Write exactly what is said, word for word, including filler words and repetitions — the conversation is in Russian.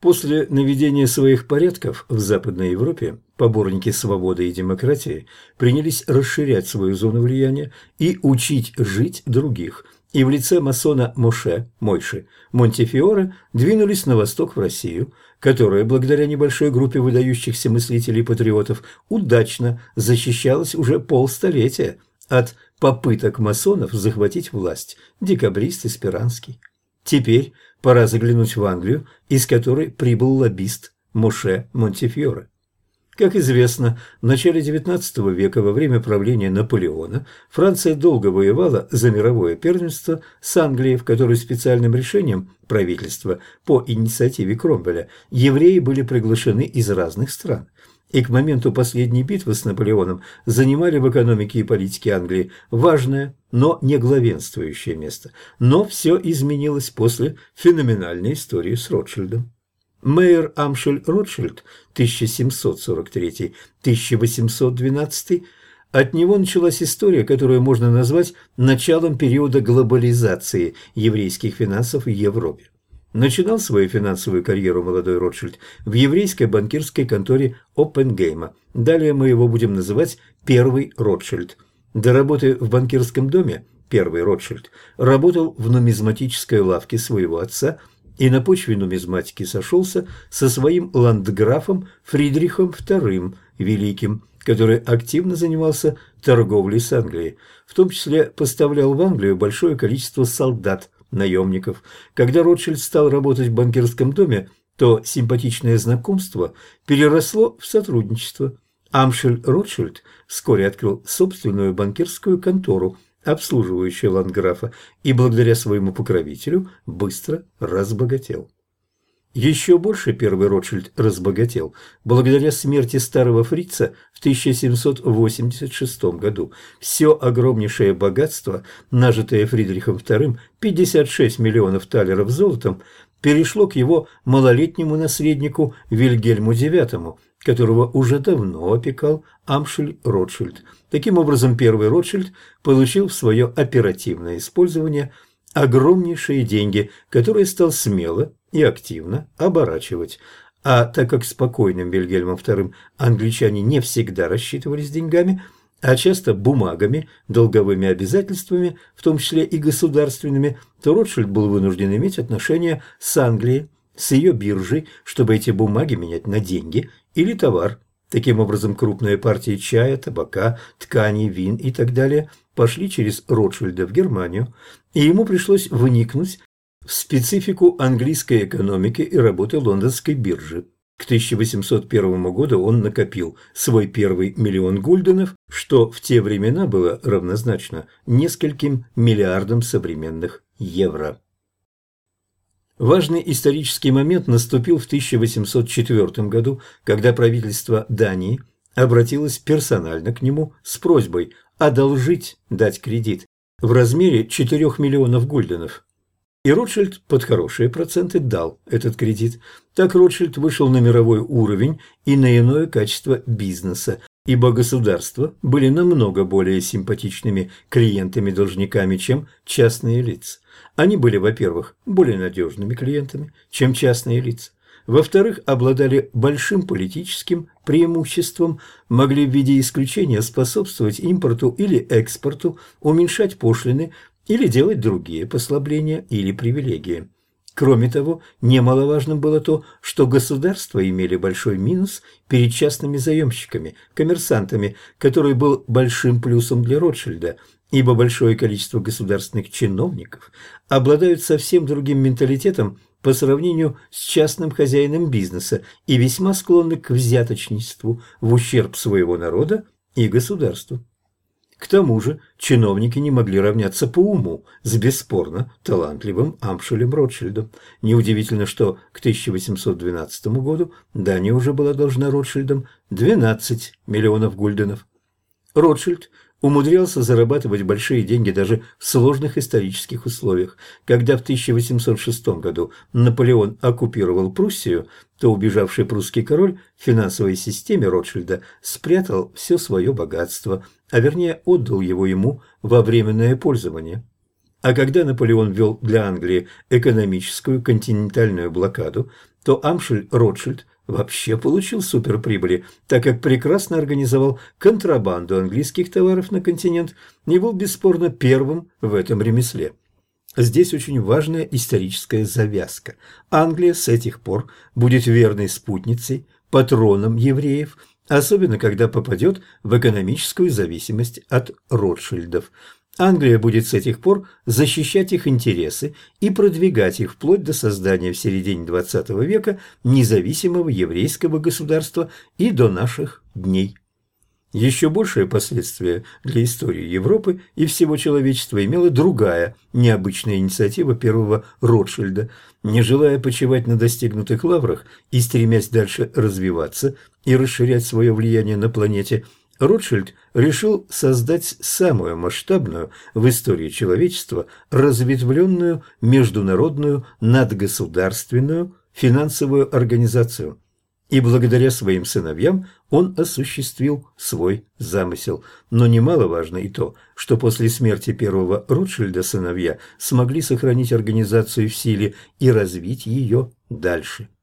После наведения своих порядков в Западной Европе поборники свободы и демократии принялись расширять свою зону влияния и учить жить других, и в лице масона Моше, Мойши, Монтефиоре двинулись на восток в Россию, которая, благодаря небольшой группе выдающихся мыслителей и патриотов, удачно защищалась уже полстолетия от попыток масонов захватить власть, декабрист и Спиранский. Теперь пора заглянуть в Англию, из которой прибыл лоббист Моше Монтефиоре. Как известно, в начале девятнадцатого века, во время правления Наполеона, Франция долго воевала за мировое первенство с Англией, в которой специальным решением правительства по инициативе Кромвеля евреи были приглашены из разных стран. И к моменту последней битвы с Наполеоном занимали в экономике и политике Англии важное, но не главенствующее место. Но все изменилось после феноменальной истории с Ротшильдом. Мейер Амшель Ротшильд тысяча семьсот сорок третий — тысяча восемьсот двенадцатый, от него началась история, которую можно назвать началом периода глобализации еврейских финансов в Европе. Начинал свою финансовую карьеру молодой Ротшильд в еврейской банкирской конторе Оппенгейма. Далее мы его будем называть «Первый Ротшильд». До работы в банкирском доме «Первый Ротшильд» работал в нумизматической лавке своего отца и на почве нумизматики сошелся со своим ландграфом Фридрихом вторым Великим, который активно занимался торговлей с Англией, в том числе поставлял в Англию большое количество солдат, наемников. Когда Ротшильд стал работать в банкирском доме, то симпатичное знакомство переросло в сотрудничество. Амшель Ротшильд вскоре открыл собственную банкирскую контору, обслуживающую ландграфа, и благодаря своему покровителю быстро разбогател. Еще больше первый Ротшильд разбогател благодаря смерти старого фрица в тысяча семьсот восемьдесят шестом году. Все огромнейшее богатство, нажитое Фридрихом вторым, пятьдесят шесть миллионов талеров золотом, перешло к его малолетнему наследнику Вильгельму девятому, которого уже давно опекал Амшель Ротшильд. Таким образом, первый Ротшильд получил в свое оперативное использование огромнейшие деньги, которые стал смело и активно оборачивать. А так как с покойным Вильгельмом вторым англичане не всегда рассчитывались деньгами, а часто бумагами, долговыми обязательствами, в том числе и государственными, то Ротшильд был вынужден иметь отношения с Англией, с ее биржей, чтобы эти бумаги менять на деньги или товар. Таким образом, крупные партии чая, табака, тканей, вин и так далее пошли через Ротшильда в Германию, и ему пришлось вникнуть в специфику английской экономики и работы лондонской биржи. К тысяча восемьсот первому году он накопил свой первый миллион гульденов, что в те времена было равнозначно нескольким миллиардам современных евро. Важный исторический момент наступил в тысяча восемьсот четвёртом году, когда правительство Дании обратилось персонально к нему с просьбой одолжить, дать кредит в размере четырёх миллионов гульденов. И Ротшильд под хорошие проценты дал этот кредит. Так Ротшильд вышел на мировой уровень и на иное качество бизнеса, ибо государства были намного более симпатичными клиентами-должниками, чем частные лица. Они были, во-первых, более надежными клиентами, чем частные лица. Во-вторых, обладали большим политическим преимуществом, могли в виде исключения способствовать импорту или экспорту, уменьшать пошлины или делать другие послабления или привилегии. Кроме того, немаловажным было то, что государства имели большой минус перед частными заемщиками, коммерсантами, который был большим плюсом для Ротшильда, ибо большое количество государственных чиновников обладают совсем другим менталитетом по сравнению с частным хозяином бизнеса и весьма склонны к взяточничеству в ущерб своего народа и государству. К тому же чиновники не могли равняться по уму с бесспорно талантливым Амшелем Ротшильдом. Неудивительно, что к тысяча восемьсот двенадцатому году Дания уже была должна Ротшильдам двенадцать миллионов гульденов. Ротшильд умудрялся зарабатывать большие деньги даже в сложных исторических условиях. Когда в тысяча восемьсот шестом году Наполеон оккупировал Пруссию, то убежавший прусский король в финансовой системе Ротшильда спрятал все свое богатство, а вернее отдал его ему во временное пользование. А когда Наполеон ввел для Англии экономическую континентальную блокаду то Амшель-Ротшильд вообще получил суперприбыли, так как прекрасно организовал контрабанду английских товаров на континент и был бесспорно первым в этом ремесле. Здесь очень важная историческая завязка. Англия с этих пор будет верной спутницей, патроном евреев, особенно когда попадет в экономическую зависимость от Ротшильдов. Англия будет с этих пор защищать их интересы и продвигать их вплоть до создания в середине двадцатого века независимого еврейского государства и до наших дней. Еще большее последствие для истории Европы и всего человечества имела другая необычная инициатива первого Ротшильда. Не желая почивать на достигнутых лаврах и стремясь дальше развиваться и расширять свое влияние на планете, Ротшильд решил создать самую масштабную в истории человечества разветвленную международную надгосударственную финансовую организацию. И благодаря своим сыновьям он осуществил свой замысел. Но немаловажно и то, что после смерти первого Ротшильда сыновья смогли сохранить организацию в силе и развить ее дальше.